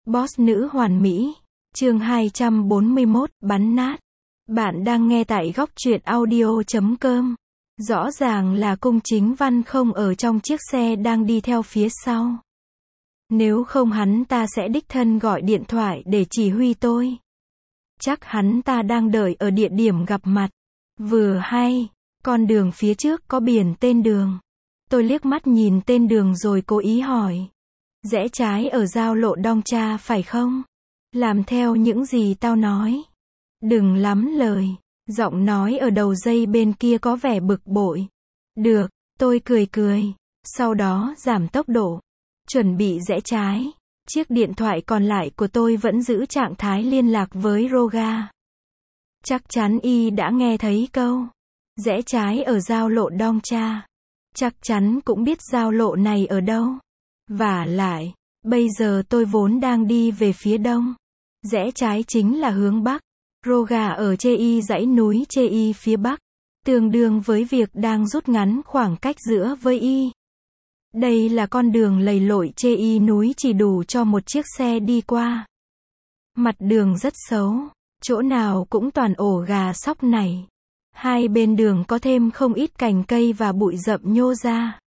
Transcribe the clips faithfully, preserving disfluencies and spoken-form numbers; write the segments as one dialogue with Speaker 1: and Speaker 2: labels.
Speaker 1: Boss nữ hoàn mỹ. Chương hai trăm bốn mươi mốt, bắn nát. Bạn đang nghe tại góc truyện audio chấm com. Rõ ràng là Cung Chính Văn không ở trong chiếc xe đang đi theo phía sau. Nếu không hắn ta sẽ đích thân gọi điện thoại để chỉ huy tôi. Chắc hắn ta đang đợi ở địa điểm gặp mặt. Vừa hay, con đường phía trước có biển tên đường. Tôi liếc mắt nhìn tên đường rồi cố ý hỏi. Rẽ trái ở giao lộ Đong Cha phải không? Làm theo những gì tao nói. Đừng lắm lời. Giọng nói ở đầu dây bên kia có vẻ bực bội. Được, tôi cười cười. Sau đó giảm tốc độ. Chuẩn bị rẽ trái. Chiếc điện thoại còn lại của tôi vẫn giữ trạng thái liên lạc với Roga. Chắc chắn y đã nghe thấy câu rẽ trái ở giao lộ Đong Cha. Chắc chắn cũng biết giao lộ này ở đâu. Vả lại, bây giờ tôi vốn đang đi về phía đông. Rẽ trái chính là hướng bắc. Roga ở Chei dãy núi Chei phía bắc. Tương đương với việc đang rút ngắn khoảng cách giữa với y. Đây là con đường lầy lội Chei núi chỉ đủ cho một chiếc xe đi qua. Mặt đường rất xấu. Chỗ nào cũng toàn ổ gà sóc nảy. Hai bên đường có thêm không ít cành cây và bụi rậm nhô ra.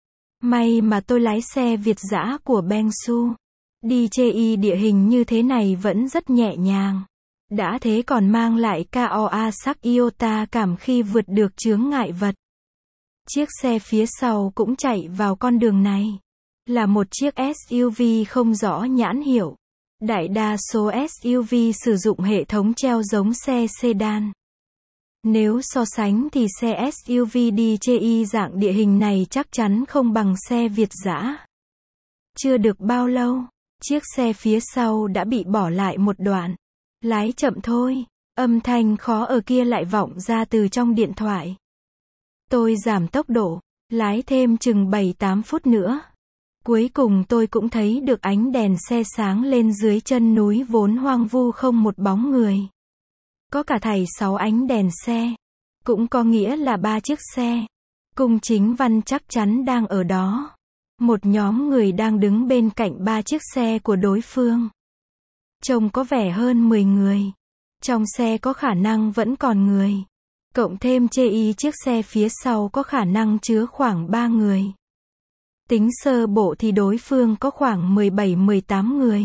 Speaker 1: May mà tôi lái xe Việt dã của Bengsu. Đi Chei địa hình như thế này vẫn rất nhẹ nhàng. Đã thế còn mang lại Koa sắc Iota cảm khi vượt được chướng ngại vật. Chiếc xe phía sau cũng chạy vào con đường này. Là một chiếc ét u vê không rõ nhãn hiệu. Đại đa số ét u vê sử dụng hệ thống treo giống xe sedan. Nếu so sánh thì xe ét u vê đi Chei dạng địa hình này chắc chắn không bằng xe Việt dã. Chưa được bao lâu, chiếc xe phía sau đã bị bỏ lại một đoạn. Lái chậm thôi, âm thanh khó ở kia lại vọng ra từ trong điện thoại. Tôi giảm tốc độ, lái thêm chừng bảy tám phút nữa. Cuối cùng tôi cũng thấy được ánh đèn xe sáng lên dưới chân núi vốn hoang vu không một bóng người. Có cả thảy sáu ánh đèn xe. Cũng có nghĩa là ba chiếc xe. Cung Chính Văn chắc chắn đang ở đó. Một nhóm người đang đứng bên cạnh ba chiếc xe của đối phương. Trông có vẻ hơn mười người. Trong xe có khả năng vẫn còn người. Cộng thêm Chei chiếc xe phía sau có khả năng chứa khoảng ba người. Tính sơ bộ thì đối phương có khoảng mười bảy mười tám người.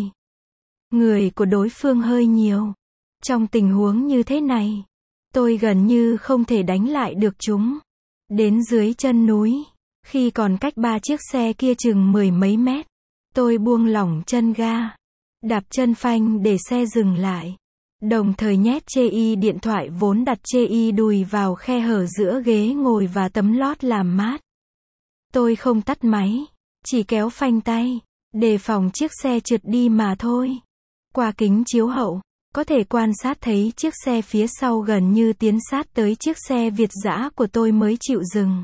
Speaker 1: Người của đối phương hơi nhiều. Trong tình huống như thế này, tôi gần như không thể đánh lại được chúng. Đến dưới chân núi, khi còn cách ba chiếc xe kia chừng mười mấy mét, tôi buông lỏng chân ga, đạp chân phanh để xe dừng lại. Đồng thời nhét Chei điện thoại vốn đặt Chei đùi vào khe hở giữa ghế ngồi và tấm lót làm mát. Tôi không tắt máy, chỉ kéo phanh tay, đề phòng chiếc xe trượt đi mà thôi. Qua kính chiếu hậu, có thể quan sát thấy chiếc xe phía sau gần như tiến sát tới chiếc xe Việt dã của tôi mới chịu dừng.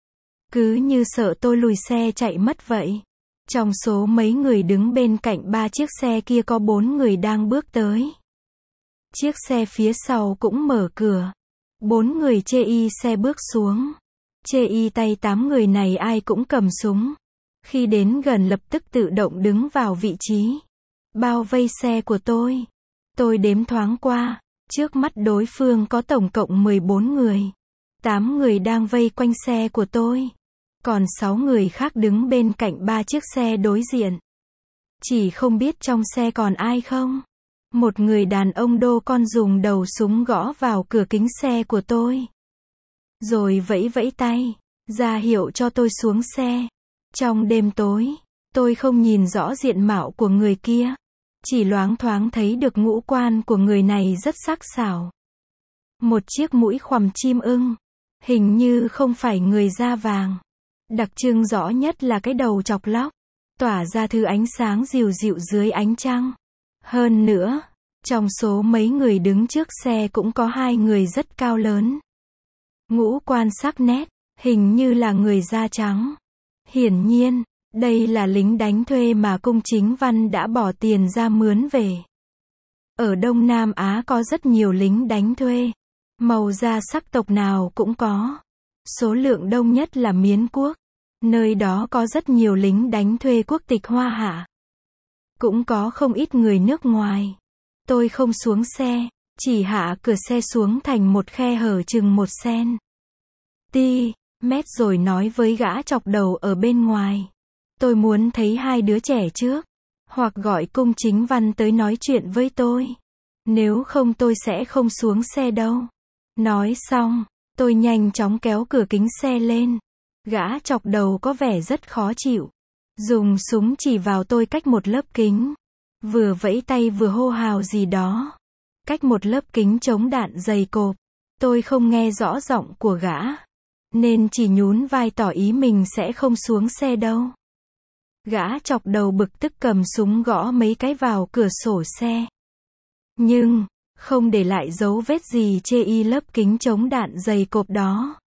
Speaker 1: Cứ như sợ tôi lùi xe chạy mất vậy. Trong số mấy người đứng bên cạnh ba chiếc xe kia có bốn người đang bước tới. Chiếc xe phía sau cũng mở cửa. Bốn người Chei xe bước xuống. Chei tay tám người này ai cũng cầm súng. Khi đến gần lập tức tự động đứng vào vị trí. Bao vây xe của tôi. Tôi đếm thoáng qua. Trước mắt đối phương có tổng cộng mười bốn người. tám người đang vây quanh xe của tôi. Còn sáu người khác đứng bên cạnh ba chiếc xe đối diện. Chỉ không biết trong xe còn ai không. Một người đàn ông đô con dùng đầu súng gõ vào cửa kính xe của tôi. Rồi vẫy vẫy tay, ra hiệu cho tôi xuống xe. Trong đêm tối, tôi không nhìn rõ diện mạo của người kia. Chỉ loáng thoáng thấy được ngũ quan của người này rất sắc sảo. Một chiếc mũi khoằm chim ưng. Hình như không phải người da vàng. Đặc trưng rõ nhất là cái đầu chọc lóc. Tỏa ra thứ ánh sáng dịu dịu dưới ánh trăng. Hơn nữa, trong số mấy người đứng trước xe cũng có hai người rất cao lớn. Ngũ quan sắc nét, hình như là người da trắng. Hiển nhiên, đây là lính đánh thuê mà Cung Chính Văn đã bỏ tiền ra mướn về. Ở Đông Nam Á có rất nhiều lính đánh thuê. Màu da sắc tộc nào cũng có. Số lượng đông nhất là Miến quốc. Nơi đó có rất nhiều lính đánh thuê quốc tịch Hoa Hạ. Cũng có không ít người nước ngoài. Tôi không xuống xe, chỉ hạ cửa xe xuống thành một khe hở chừng một sen ti mét rồi nói với gã chọc đầu ở bên ngoài. Tôi muốn thấy hai đứa trẻ trước, hoặc gọi cung chính văn tới nói chuyện với tôi. Nếu không tôi sẽ không xuống xe đâu. Nói xong, tôi nhanh chóng kéo cửa kính xe lên. Gã chọc đầu có vẻ rất khó chịu. Dùng súng chỉ vào tôi cách một lớp kính. Vừa vẫy tay vừa hô hào gì đó. Cách một lớp kính chống đạn dày cộp. Tôi không nghe rõ giọng của gã, nên chỉ nhún vai tỏ ý mình sẽ không xuống xe đâu. Gã chọc đầu bực tức cầm súng gõ mấy cái vào cửa sổ xe. Nhưng, không để lại dấu vết gì chê y lớp kính chống đạn dày cộp đó.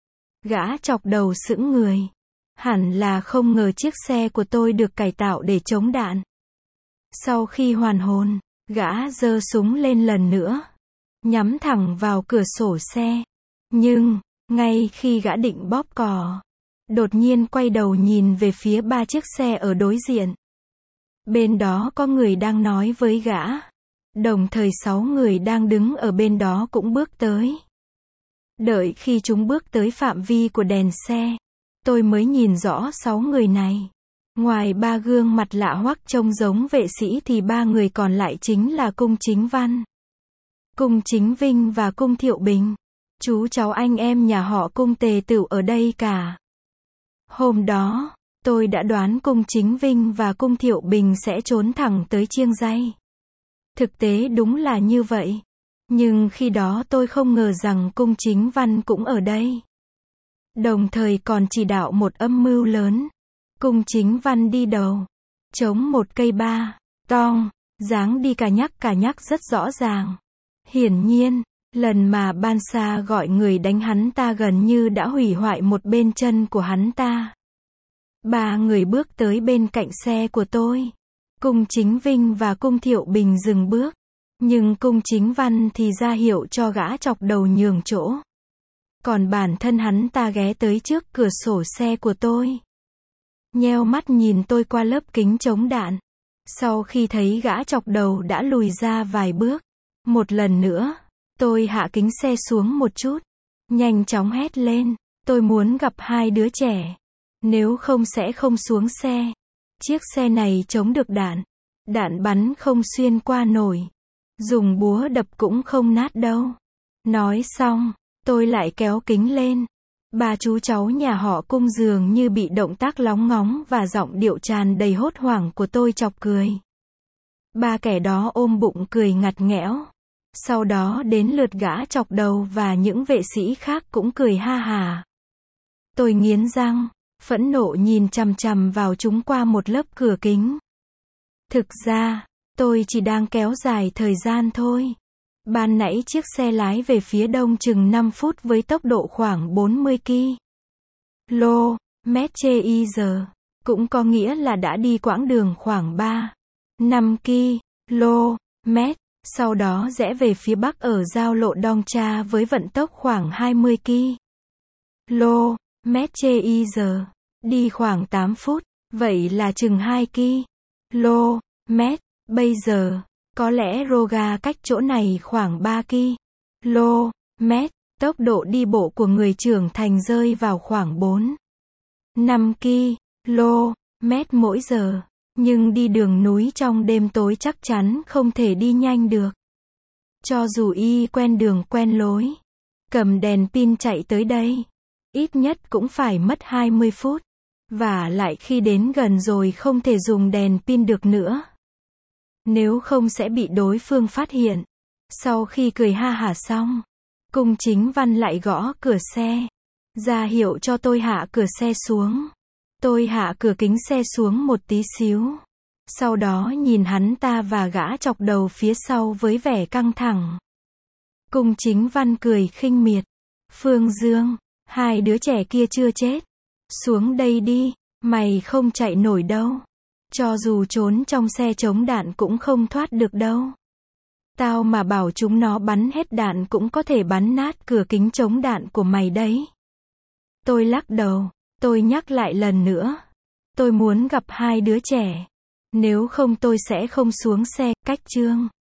Speaker 1: Gã chọc đầu sững người. Hẳn là không ngờ chiếc xe của tôi được cải tạo để chống đạn. Sau khi hoàn hồn, gã giơ súng lên lần nữa, nhắm thẳng vào cửa sổ xe. Nhưng, ngay khi gã định bóp cò, đột nhiên quay đầu nhìn về phía ba chiếc xe ở đối diện. Bên đó có người đang nói với gã. Đồng thời sáu người đang đứng ở bên đó cũng bước tới. Đợi khi chúng bước tới phạm vi của đèn xe, tôi mới nhìn rõ sáu người này. Ngoài ba gương mặt lạ hoắc trông giống vệ sĩ thì ba người còn lại chính là Cung Chính Văn, Cung Chính Vinh và Cung Thiệu Bình. Chú cháu anh em nhà họ Cung tề tựu ở đây cả. Hôm đó, tôi đã đoán Cung Chính Vinh và Cung Thiệu Bình sẽ trốn thẳng tới Chiêng Ray. Thực tế đúng là như vậy. Nhưng khi đó tôi không ngờ rằng Cung Chính Văn cũng ở đây. Đồng thời còn chỉ đạo một âm mưu lớn. Cung Chính Văn đi đầu, chống một cây ba, tong, dáng đi cà nhắc cà nhắc rất rõ ràng. Hiển nhiên, lần mà Ban Sa gọi người đánh hắn ta gần như đã hủy hoại một bên chân của hắn ta. Ba người bước tới bên cạnh xe của tôi. Cung Chính Vinh và Cung Thiệu Bình dừng bước. Nhưng Cung Chính Văn thì ra hiệu cho gã chọc đầu nhường chỗ. Còn bản thân hắn ta ghé tới trước cửa sổ xe của tôi. Nheo mắt nhìn tôi qua lớp kính chống đạn. Sau khi thấy gã chọc đầu đã lùi ra vài bước. Một lần nữa, tôi hạ kính xe xuống một chút. Nhanh chóng hét lên. Tôi muốn gặp hai đứa trẻ. Nếu không sẽ không xuống xe. Chiếc xe này chống được đạn. Đạn bắn không xuyên qua nổi. Dùng búa đập cũng không nát đâu. Nói xong, tôi lại kéo kính lên. Ba chú cháu nhà họ Cung dường như bị động tác lóng ngóng và giọng điệu tràn đầy hốt hoảng của tôi chọc cười. Ba kẻ đó ôm bụng cười ngặt nghẽo. Sau đó đến lượt gã chọc đầu và những vệ sĩ khác cũng cười ha hà. Tôi nghiến răng, phẫn nộ nhìn chằm chằm vào chúng qua một lớp cửa kính. Thực ra, tôi chỉ đang kéo dài thời gian thôi. Ban nãy chiếc xe lái về phía đông chừng năm phút với tốc độ khoảng bốn mươi ki lô mét trên giờ. Cũng có nghĩa là đã đi quãng đường khoảng ba, năm ki lô mét. Sau đó rẽ về phía bắc ở giao lộ Dong Cha với vận tốc khoảng hai mươi ki lô mét trên giờ. Đi khoảng tám phút, vậy là chừng hai ki lô mét. Bây giờ, có lẽ Roga cách chỗ này khoảng ba ki lô mét. Tốc độ đi bộ của người trưởng thành rơi vào khoảng bốn, năm ki lô mét mỗi giờ. Nhưng đi đường núi trong đêm tối chắc chắn không thể đi nhanh được. Cho dù y quen đường quen lối, cầm đèn pin chạy tới đây, ít nhất cũng phải mất hai mươi phút. Và lại khi đến gần rồi không thể dùng đèn pin được nữa. Nếu không sẽ bị đối phương phát hiện. Sau khi cười ha hả xong, Cung Chính Văn lại gõ cửa xe, ra hiệu cho tôi hạ cửa xe xuống. Tôi hạ cửa kính xe xuống một tí xíu. Sau đó nhìn hắn ta và gã chọc đầu phía sau với vẻ căng thẳng. Cung Chính Văn cười khinh miệt. Phương Dương, hai đứa trẻ kia chưa chết. Xuống đây đi, mày không chạy nổi đâu. Cho dù trốn trong xe chống đạn cũng không thoát được đâu. Tao mà bảo chúng nó bắn hết đạn cũng có thể bắn nát cửa kính chống đạn của mày đấy. Tôi lắc đầu, tôi nhắc lại lần nữa. Tôi muốn gặp hai đứa trẻ. Nếu không tôi sẽ không xuống xe, cách chương.